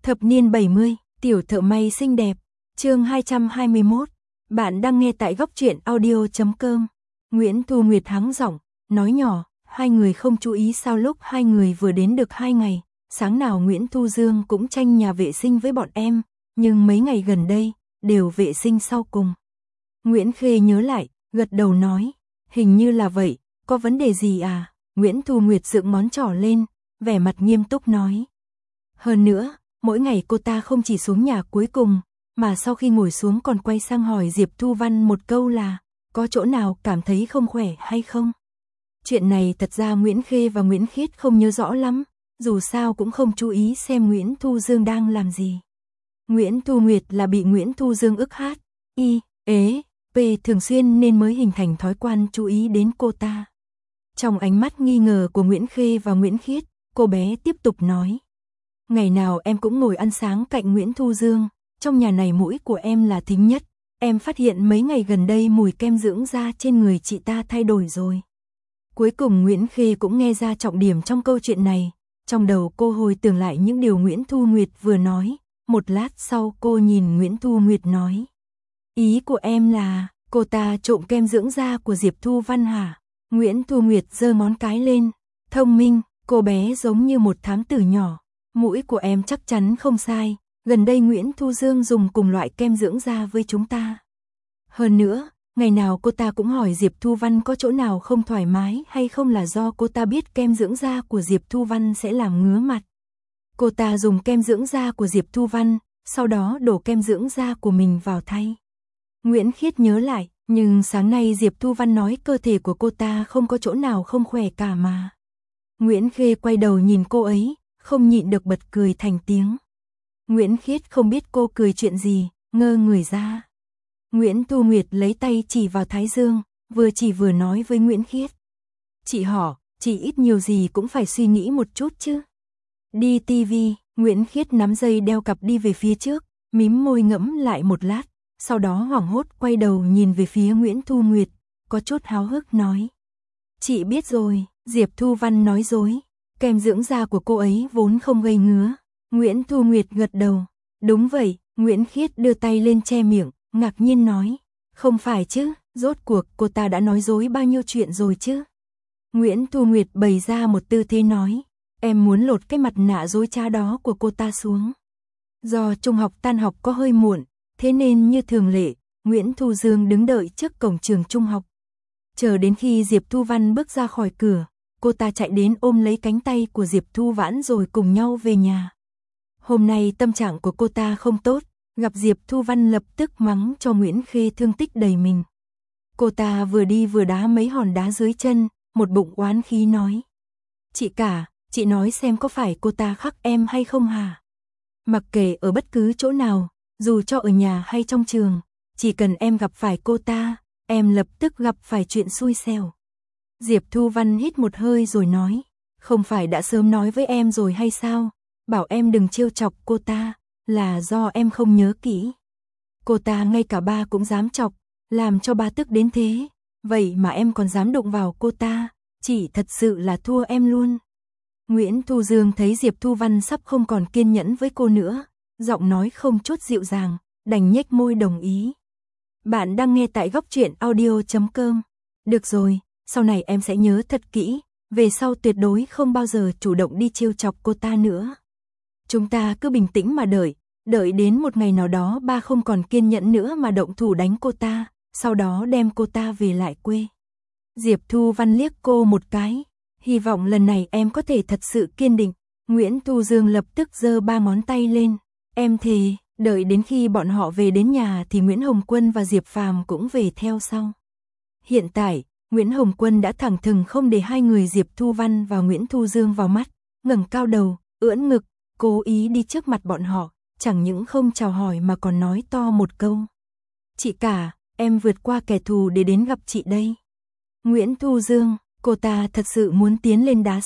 Thập niên 70, tiểu thợ may xinh đẹp, chương 221. Bạn đang nghe tại góc truyện audio.com. Nguyễn Thu Nguyệt hắng giọng, nói nhỏ, hai người không chú ý sao lúc hai người vừa đến được 2 ngày, sáng nào Nguyễn Thu Dương cũng tranh nhà vệ sinh với bọn em, nhưng mấy ngày gần đây, đều vệ sinh sau cùng. Nguyễn Khê nhớ lại, gật đầu nói, hình như là vậy, có vấn đề gì à? Nguyễn Thu Nguyệt dựng ngón trỏ lên, vẻ mặt nghiêm túc nói. Hơn nữa, mỗi ngày cô ta không chỉ xuống nhà cuối cùng, mà sau khi ngồi xuống còn quay sang hỏi Diệp Thu Văn một câu là, có chỗ nào cảm thấy không khỏe hay không? Chuyện này thật ra Nguyễn Khê và Nguyễn Khiết không nhớ rõ lắm, dù sao cũng không chú ý xem Nguyễn Thu Dương đang làm gì. Nguyễn Thu Nguyệt là bị Nguyễn Thu Dương ức hát, p thường xuyên nên mới hình thành thói quen chú ý đến cô ta. Trong ánh mắt nghi ngờ của Nguyễn Khê và Nguyễn Khiết, cô bé tiếp tục nói. Ngày nào em cũng ngồi ăn sáng cạnh Nguyễn Thu Dương, trong nhà này mũi của em là thính nhất, em phát hiện mấy ngày gần đây mùi kem dưỡng da trên người chị ta thay đổi rồi. Cuối cùng Nguyễn Khê cũng nghe ra trọng điểm trong câu chuyện này, trong đầu cô hồi tưởng lại những điều Nguyễn Thu Nguyệt vừa nói, một lát sau cô nhìn Nguyễn Thu Nguyệt nói. Ý của em là, cô ta trộm kem dưỡng da của Diệp Thu Văn hả? Nguyễn Thu Nguyệt giơ ngón cái lên, thông minh, cô bé giống như một thám tử nhỏ. Mũi của em chắc chắn không sai, gần đây Nguyễn Thu Dương dùng cùng loại kem dưỡng da với chúng ta. Hơn nữa, ngày nào cô ta cũng hỏi Diệp Thu Văn có chỗ nào không thoải mái hay không là do cô ta biết kem dưỡng da của Diệp Thu Văn sẽ làm ngứa mặt. Cô ta dùng kem dưỡng da của Diệp Thu Văn, sau đó đổ kem dưỡng da của mình vào thay. Nguyễn Khiết nhớ lại, nhưng sáng nay Diệp Thu Văn nói cơ thể của cô ta không có chỗ nào không khỏe cả mà. Nguyễn Khê quay đầu nhìn cô ấy, không nhịn được bật cười thành tiếng. Nguyễn Khiết không biết cô cười chuyện gì, ngơ người ra. Nguyễn Thu Nguyệt lấy tay chỉ vào thái dương, vừa chỉ vừa nói với Nguyễn Khiết. Chị họ, chị ít nhiều gì cũng phải suy nghĩ một chút chứ. Đi tivi, Nguyễn Khiết nắm dây đeo cặp đi về phía trước, mím môi ngẫm lại một lát, sau đó hoảng hốt quay đầu nhìn về phía Nguyễn Thu Nguyệt, có chút háo hức nói. Chị biết rồi, Diệp Thu Văn nói dối. Kem dưỡng da của cô ấy vốn không gây ngứa. Nguyễn Thu Nguyệt gật đầu. Đúng vậy, Nguyễn Khiết đưa tay lên che miệng, ngạc nhiên nói. Không phải chứ, rốt cuộc cô ta đã nói dối bao nhiêu chuyện rồi chứ. Nguyễn Thu Nguyệt bày ra một tư thế nói. Em muốn lột cái mặt nạ dối trá đó của cô ta xuống. Do trung học tan học có hơi muộn, thế nên như thường lệ, Nguyễn Thu Dương đứng đợi trước cổng trường trung học. Chờ đến khi Diệp Thu Văn bước ra khỏi cửa, cô ta chạy đến ôm lấy cánh tay của Diệp Thu Vãn rồi cùng nhau về nhà. Hôm nay tâm trạng của cô ta không tốt, gặp Diệp Thu Văn lập tức mắng cho Nguyễn Khê thương tích đầy mình. Cô ta vừa đi vừa đá mấy hòn đá dưới chân, một bụng oán khí nói. Chị cả, chị nói xem có phải cô ta khắc em hay không hả? Mặc kệ ở bất cứ chỗ nào, dù cho ở nhà hay trong trường, chỉ cần em gặp phải cô ta, em lập tức gặp phải chuyện xui xẻo. Diệp Thu Văn hít một hơi rồi nói, không phải đã sớm nói với em rồi hay sao, bảo em đừng trêu chọc cô ta, là do em không nhớ kỹ. Cô ta ngay cả ba cũng dám chọc, làm cho ba tức đến thế, vậy mà em còn dám đụng vào cô ta, chỉ thật sự là thua em luôn. Nguyễn Thu Dương thấy Diệp Thu Văn sắp không còn kiên nhẫn với cô nữa, giọng nói không chút dịu dàng, đành nhếch môi đồng ý. Bạn đang nghe tại góc truyện audio.com. Được rồi. Sau này em sẽ nhớ thật kỹ, về sau tuyệt đối không bao giờ chủ động đi trêu chọc cô ta nữa. Chúng ta cứ bình tĩnh mà đợi đến một ngày nào đó ba không còn kiên nhẫn nữa mà động thủ đánh cô ta, sau đó đem cô ta về lại quê. Diệp Thu Văn liếc cô một cái, hy vọng lần này em có thể thật sự kiên định. Nguyễn Thu Dương lập tức giơ 3 ngón tay lên, em thề, đợi đến khi bọn họ về đến nhà thì Nguyễn Hồng Quân và Diệp Phàm cũng về theo sau. Hiện tại, Nguyễn Hồng Quân đã thẳng thừng không để hai người Diệp Thu Văn và Nguyễn Thu Dương vào mắt, ngẩng cao đầu, ưỡn ngực, cố ý đi trước mặt bọn họ, chẳng những không chào hỏi mà còn nói to một câu. Chị cả, em vượt qua kẻ thù để đến gặp chị đây. Nguyễn Thu Dương, cô ta thật sự muốn tiến lên đá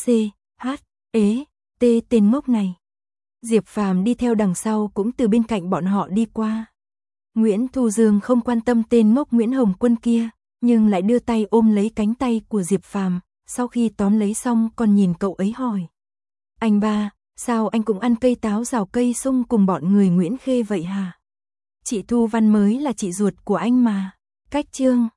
tên ngốc này. Diệp Phàm đi theo đằng sau cũng từ bên cạnh bọn họ đi qua. Nguyễn Thu Dương không quan tâm tên ngốc Nguyễn Hồng Quân kia, nhưng lại đưa tay ôm lấy cánh tay của Diệp Phàm, sau khi tóm lấy xong còn nhìn cậu ấy hỏi. Anh ba, Sao anh cũng ăn cây táo rào cây sung cùng bọn người Nguyễn Khê vậy hả? Chị Thu Văn mới là chị ruột của anh mà. Cách chương